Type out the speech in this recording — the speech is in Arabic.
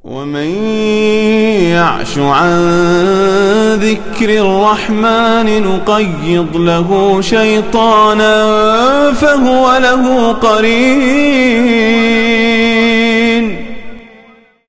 ومن يعش عن ذكر الرحمن نقيض له شيطانا فهو له قرين.